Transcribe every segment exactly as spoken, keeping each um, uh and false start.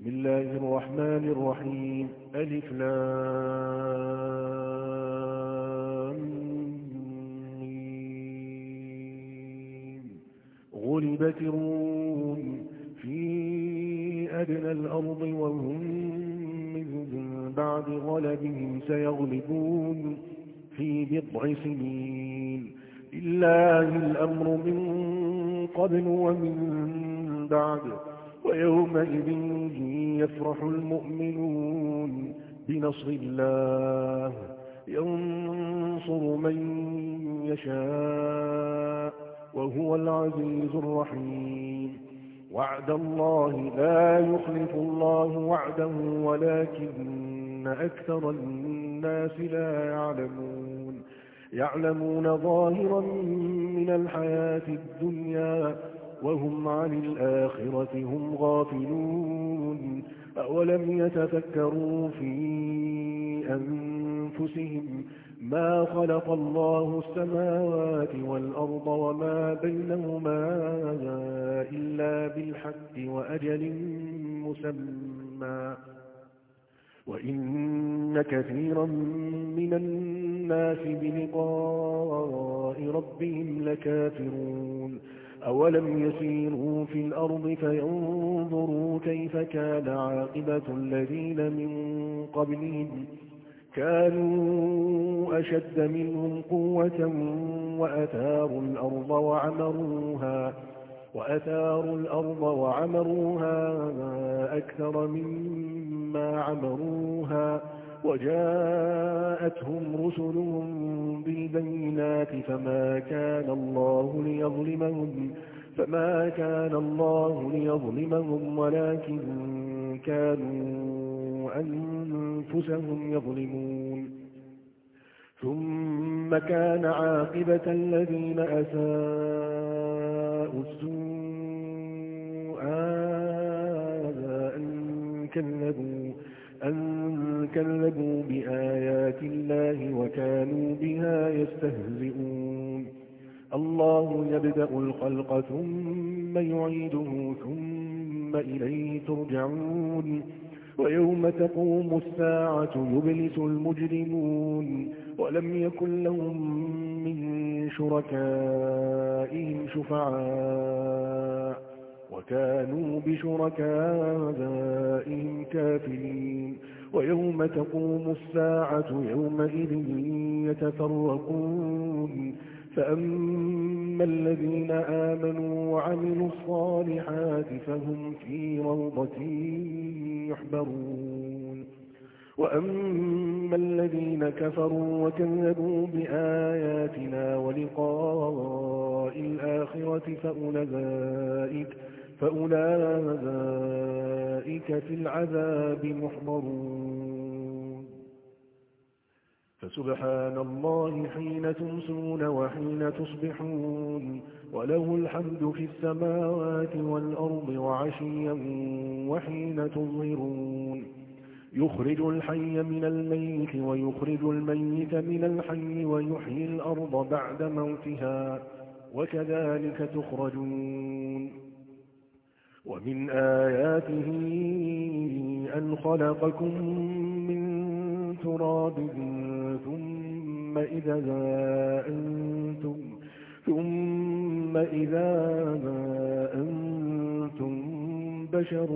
بسم الله الرحمن الرحيم ألف لام ميم. غلبت الروم في أدنى الأرض وهم من بعد غلبهم سيغلبون في بضع سنين. لله الأمر من قبل ومن بعد ويومئذ يفرح المؤمنون بنصر الله ينصر من يشاء وهو العزيز الرحيم. وعد الله لا يخلف الله وعده ولكن أكثر الناس لا يعلمون. يعلمون ظاهرا من الحياة الدنيا وهم عن الآخرة هم غافلون. أولم يتفكروا في أنفسهم ما خلق الله السماوات والأرض وما بينهما إلا بالحق وأجل مسمى وإن كثيرا من الناس بلقاء ربهم لكافرون. أولم يسيروا في الأرض فينظروا كيف كان عاقبة الذين من قبلهم كانوا أشد منهم قوة وأثاروا الأرض وعمروها وأثاروا الأرض وعمروها أكثر مما عمروها وجاءتهم رسلهم بالبينات فما كان الله ليظلمهم فما كان الله ليظلمهم ولكن كانوا أنفسهم يظلمون. ثم كان عاقبة الذين أساءوا السوء أن كذبوا أن كذبوا بآيات الله وكانوا بها يستهزئون. الله يبدأ الخلق ثم يعيده ثم إليه ترجعون. ويوم تقوم الساعة يبلس المجرمون ولم يكن لهم من شركائهم شفعاء وكانوا بشركائهم كافرين. ويوم تقوم الساعة يومئذ يتفرقون فأما الذين آمنوا وعملوا الصالحات فهم في روضة يحبرون. وأما الذين كفروا وكذبوا بآياتنا ولقاء الآخرة فأولئك فأولئك في العذاب محضرون. فسبحان الله حين تمسون وحين تصبحون وله الحمد في السماوات والأرض وعشيا وحين تظهرون. يخرج الحي من الميت ويخرج الميت من الحي ويحيي الأرض بعد موتها وكذلك تخرجون. ومن آياته أن خلقكم من تراب ثم إذا أنتم ثم إذا أنتم بشر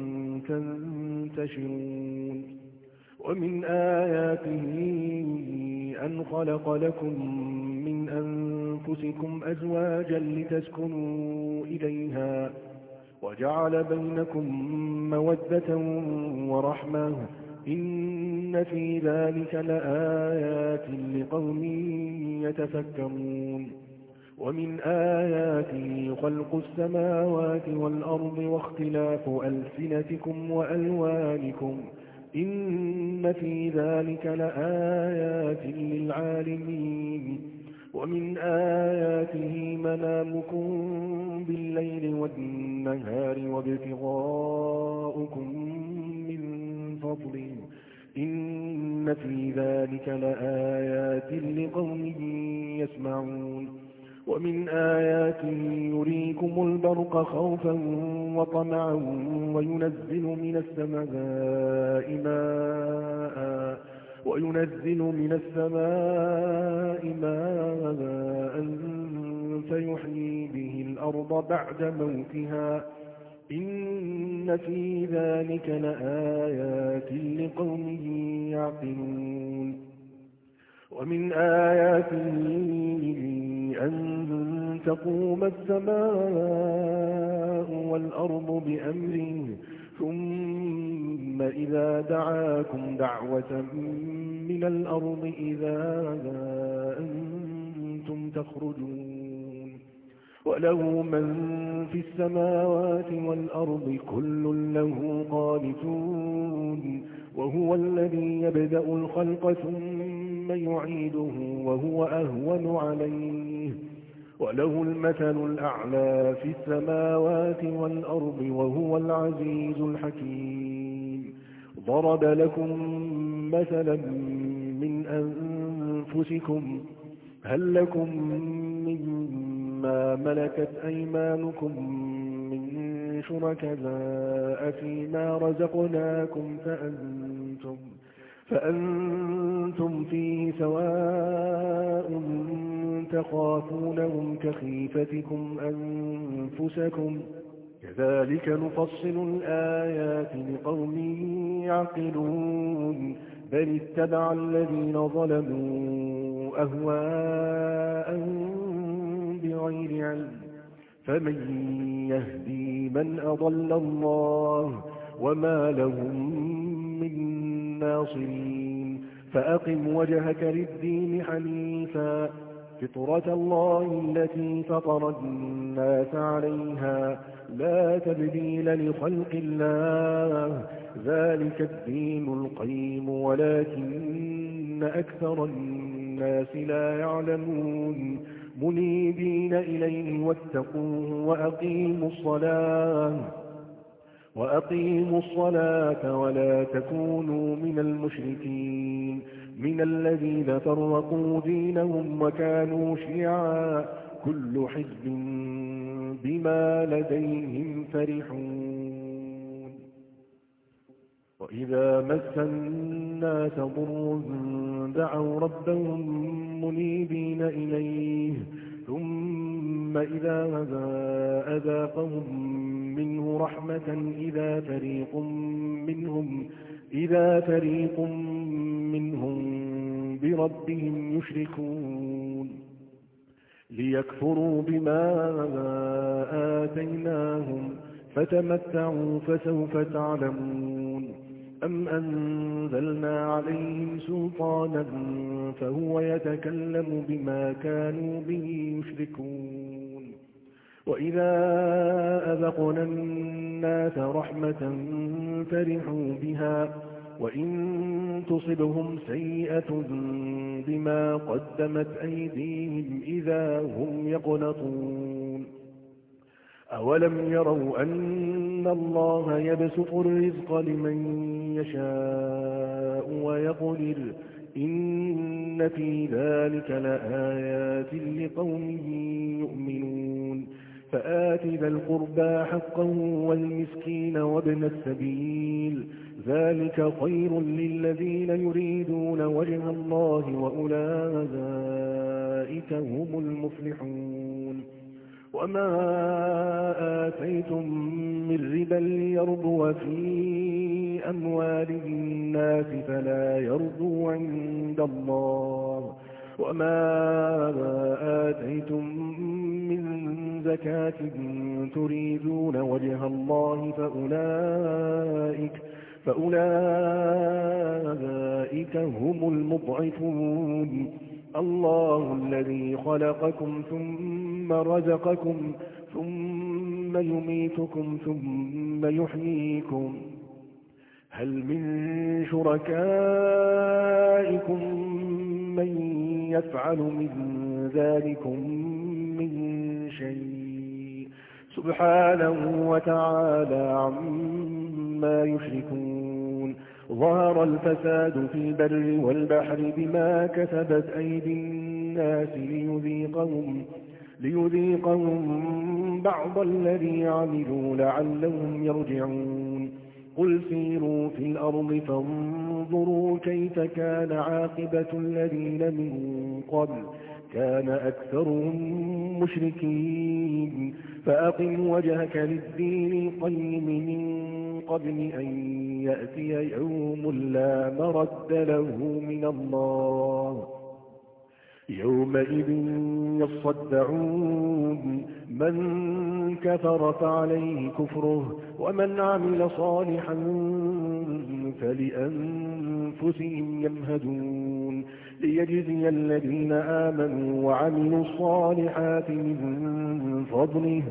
تنتشرون. ومن آياته أن خلق لكم من أنفسكم أزواجا لتسكنوا إليها وجعل بينكم مودة ورحمة إن في ذلك لآيات لقوم يتفكرون. ومن آياته خلق السماوات والأرض واختلاف ألسنتكم وألوانكم إن في ذلك لآيات للعالمين. ومن آياته منامكم بالليل والنهار وابتغاؤكم من فضله إن في ذلك لآيات لقوم يسمعون. ومن آياته يريكم البرق خوفا وطمعا وينزل من السماء ماء وينزل من السماء ماء فيحيي به الأرض بعد موتها إن في ذلك لآيات لقوم يعقلون ومن آياته أن تقوم السماء والأرض بأمره ثم إذا دعاكم دعوة من الأرض إذا أنتم تخرجون وله من في السماوات والأرض كل له قانتون وهو الذي يبدأ الخلق ثم يعيده وهو أهون عليه وله المثل الأعلى في السماوات والأرض وهو العزيز الحكيم ضرب لكم مثلا من أنفسكم هل لكم مما ملكت أيمانكم من شركاء فيما رزقناكم فأنتم, فأنتم فيه سواء تخافونهم كخيفتكم أنفسكم كذلك نفصل الآيات لقوم يعقلون بل اتبع الذين ظلموا أهواء بغير علم فمن يهدي من أضل الله وما لهم من ناصرين فأقم وجهك للدين حنيفا فطرة الله التي فطر الناس عليها لا تبديل لخلق الله ذلك الدين القيم ولكن أكثر الناس لا يعلمون منيبين إليه واتقوه وأقيموا الصلاة وأقيموا الصلاة ولا تكونوا من المشركين من الذين فرقوا دينهم وكانوا شيعا كل حزب بما لديهم فرحون وإذا مس الناس ضر دعوا ربهم منيبين إليه ثم إذا أذاقهم منه رحمة إذا فريق منهم إذا فريق منهم بربهم يشركون ليكفروا بما آتيناهم فتمتعوا فسوف تعلمون أم أنزلنا عليهم سلطانا فهو يتكلم بما كانوا به يشركون وإذا أذقنا الناس رحمة فرحوا بها وإن تصبهم سيئة بما قدمت أيديهم إذا هم يقنطون أولم يروا أن الله يبسط الرزق لمن يشاء ويقدر إن في ذلك لآيات لقوم يؤمنون فآت ذا القربى حقه والمسكين وابن السبيل ذلك خير للذين يريدون وجه الله وأولئك هم المفلحون وما آتيتم من ربا ليربو في أموال الناس فلا يربو عند الله وما آتيتم من زكاة تريدون وجه الله فأولئك فأولئك هم المضعفون الله الذي خلقكم ثم رزقكم ثم يميتكم ثم يحييكم هل من شركائكم من يفعل من ذلكم من شيء سبحانه وتعالى عما يشركون ظهر الفساد في البر والبحر بما كسبت أيدي الناس ليذيقهم, ليذيقهم بعض الذي عملوا لعلهم يرجعون قل سيروا في الأرض فانظروا كيف كان عاقبة الذين من قبل كان أكثرهم مشركين فأقم وجهك للدين القيم من قبل أن يأتي يوم لا مرد له من الله يومئذ يصدعون من كفر فعليه كفره ومن عمل صالحا فلأنفسهم يمهدون ليجزي الذين آمنوا وعملوا الصالحات من فضله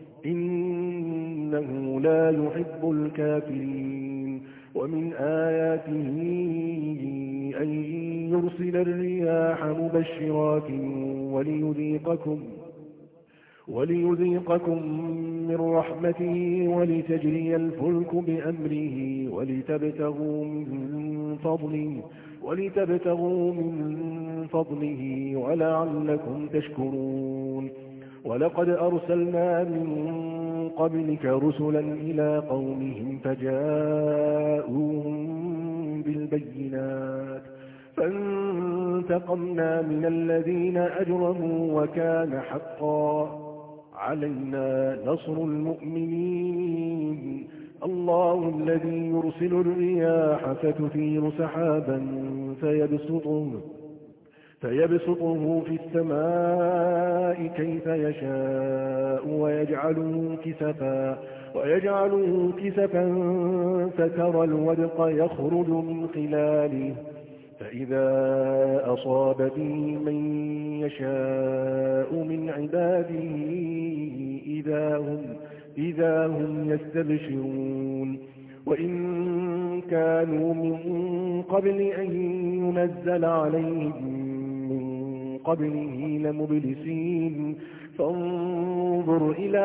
إنه لا يحب الكافرين ومن آياته أن يرسل الرياح مبشرات وليذيقكم وليذيقكم من رحمته ولتجري الفلك بأمره ولتبتغوا من فضله ولتبتغوا من فضله ولعلكم تشكرون ولقد أرسلنا من قبلك رسلا إلى قومهم فجاءوهم بالبينات فانتقمنا من الذين أجرموا وكان حقا علينا نصر المؤمنين الله الذي يرسل الرياح فتثير سحابا فيبسطه فيبسطه في السماء كيف يشاء ويجعله كسفا ويجعله كسفا فترى الودق يخرج من خلاله فإذا أصاب به من يشاء من عباده إذا هم, إذا هم يستبشرون وإن كانوا من قبل أن ينزل عليهم من قبله لمبلسين فانظر إلى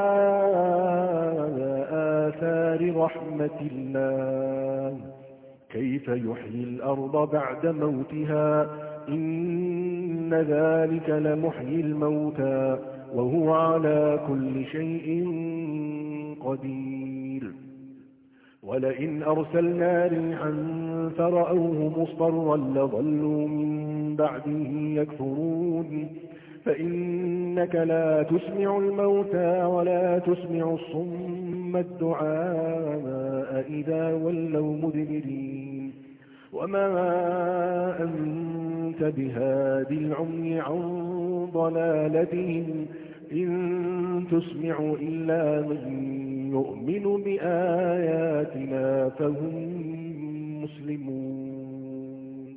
آثار رحمة الله كيف يحيي الأرض بعد موتها إن ذلك لمحيي الموتى وهو على كل شيء قدير ولئن أرسلنا ريحا فرأوه مصفرا لظلوا من بعده يكفرون فإنك لا تسمع الموتى ولا تسمع الصم الدعاء إذا ولوا مدبرين وما أنت بهادي العمي عن ضلالتهم إن تسمع إلا من يؤمن بآياتنا فهم مسلمون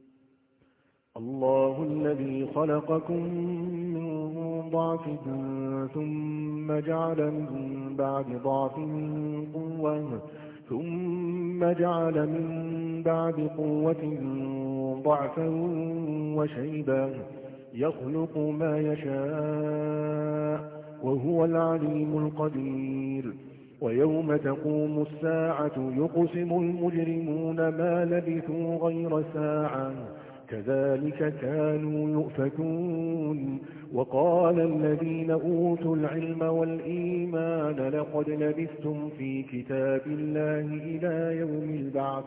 الله الذي خلقكم من ضعف ثم جعل من بعد ضعف قوة ثم جعل من بعد قوة ضعفا وشيبا يخلق ما يشاء وهو العليم القدير ويوم تقوم الساعة يقسم المجرمون ما لبثوا غير ساعة كذلك كانوا يؤفكون وقال الذين أوتوا العلم والإيمان لقد لبثتم في كتاب الله إلى يوم البعث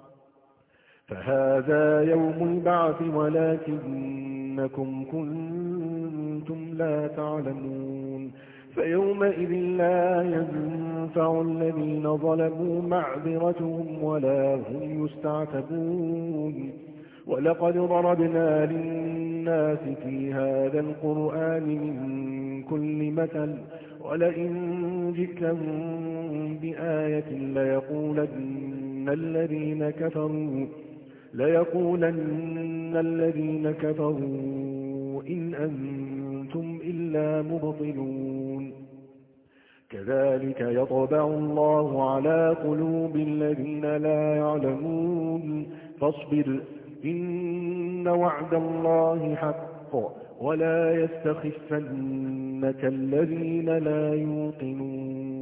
فهذا يوم البعث ولكنكم كنتم لا تعلمون فيومئذ لا ينفع الذين ظلموا معذرتهم ولا هم يستعتبون ولقد ضربنا للناس في هذا القرآن من كل مثل ولئن جئتهم بآية ليقولن الذين كفروا ليقولن الذين كفروا إن أنتم إلا مبطلون كذلك يطبع الله على قلوب الذين لا يعلمون فاصبر إن وعد الله حق ولا يستخفنك الذين لا يوقنون